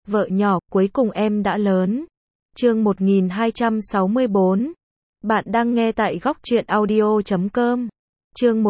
Vợ nhỏ, cuối cùng em đã lớn. Chương 1264. Bạn đang nghe tại góc truyện audio.com. Chương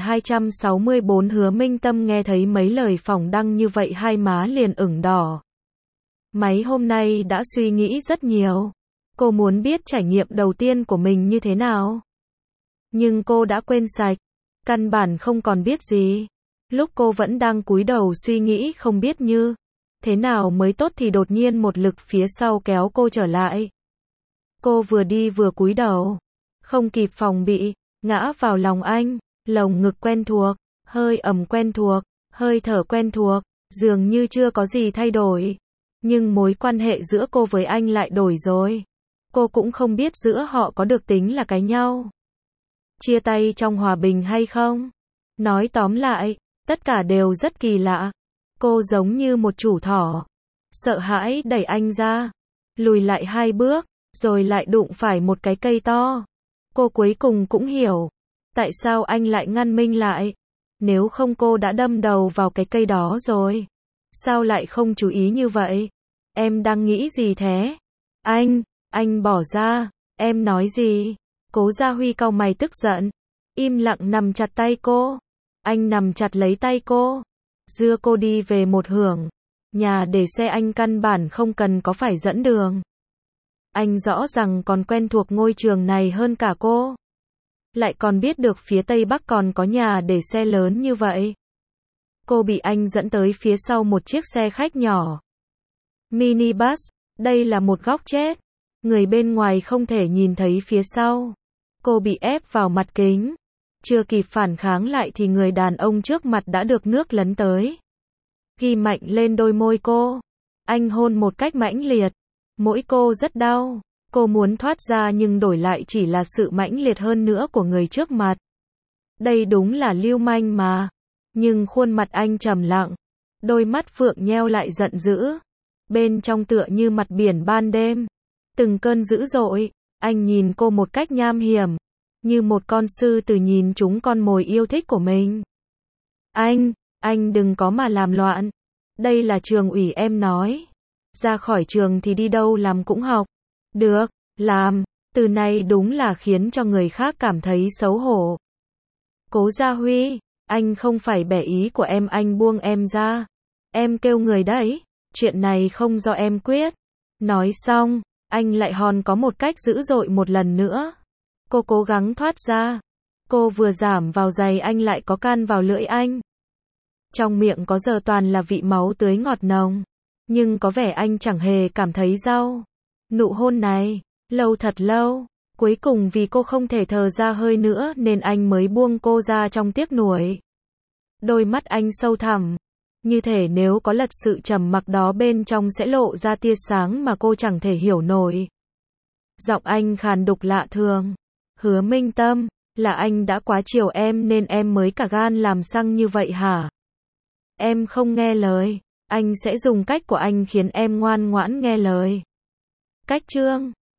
1264. Hứa Minh Tâm nghe thấy mấy lời phỏng đăng như vậy hai má liền ửng đỏ. Mấy hôm nay đã suy nghĩ rất nhiều. Cô muốn biết trải nghiệm đầu tiên của mình như thế nào. Nhưng cô đã quên sạch. Căn bản không còn biết gì. Lúc cô vẫn đang cúi đầu suy nghĩ không biết như thế nào mới tốt thì đột nhiên một lực phía sau kéo cô trở lại. Cô vừa đi vừa cúi đầu. Không kịp phòng bị, ngã vào lòng anh, lồng ngực quen thuộc, hơi ẩm quen thuộc, hơi thở quen thuộc, dường như chưa có gì thay đổi. Nhưng mối quan hệ giữa cô với anh lại đổi rồi. Cô cũng không biết giữa họ có được tính là cái nhau. Chia tay trong hòa bình hay không? Nói tóm lại, tất cả đều rất kỳ lạ. Cô giống như một chủ thỏ. Sợ hãi đẩy anh ra. Lùi lại 2 bước, rồi lại đụng phải một cái cây to. Cô cuối cùng cũng hiểu. Tại sao anh lại ngăn Minh lại? Nếu không cô đã đâm đầu vào cái cây đó rồi. Sao lại không chú ý như vậy? Em đang nghĩ gì thế? Anh bỏ ra. Em nói gì? Cố Gia Huy cau mày tức giận. Im lặng nắm chặt tay cô. Anh nắm chặt lấy tay cô. Đưa cô đi về một hướng. Nhà để xe anh căn bản không cần có phải dẫn đường. Anh rõ ràng còn quen thuộc ngôi trường này hơn cả cô. Lại còn biết được phía Tây Bắc còn có nhà để xe lớn như vậy. Cô bị anh dẫn tới phía sau một chiếc xe khách nhỏ. Minibus, đây là một góc chết. Người bên ngoài không thể nhìn thấy phía sau. Cô bị ép vào mặt kính. Chưa kịp phản kháng lại thì người đàn ông trước mặt đã được nước lấn tới. Ghi mạnh lên đôi môi cô. Anh hôn một cách mãnh liệt. Mỗi cô rất đau. Cô muốn thoát ra nhưng đổi lại chỉ là sự mãnh liệt hơn nữa của người trước mặt. Đây đúng là lưu manh mà. Nhưng khuôn mặt anh trầm lặng. Đôi mắt phượng nheo lại giận dữ. Bên trong tựa như mặt biển ban đêm. Từng cơn dữ dội. Anh nhìn cô một cách nham hiểm. Như một con sư tử nhìn chúng con mồi yêu thích của mình. Anh đừng có mà làm loạn. Đây là trường ủy em nói. Ra khỏi trường thì đi đâu làm cũng học. Được, làm. Từ này đúng là khiến cho người khác cảm thấy xấu hổ. Cố Gia Huy, anh không phải bẻ ý của em, anh buông em ra. Em kêu người đấy. Chuyện này không do em quyết. Nói xong, anh lại hòn có một cách dữ dội một lần nữa. Cô cố gắng thoát ra. Cô vừa giảm vào giày anh lại có can vào lưỡi anh. Trong miệng có giờ toàn là vị máu tươi ngọt nồng. Nhưng có vẻ anh chẳng hề cảm thấy đau. Nụ hôn này, lâu thật lâu. Cuối cùng vì cô không thể thở ra hơi nữa nên anh mới buông cô ra trong tiếc nuối. Đôi mắt anh sâu thẳm. Như thể nếu có lật sự trầm mặc đó bên trong sẽ lộ ra tia sáng mà cô chẳng thể hiểu nổi. Giọng anh khàn đục lạ thường. Hứa Minh Tâm, là anh đã quá chiều em nên em mới cả gan làm xăng như vậy hả? Em không nghe lời. Anh sẽ dùng cách của anh khiến em ngoan ngoãn nghe lời. Cách chương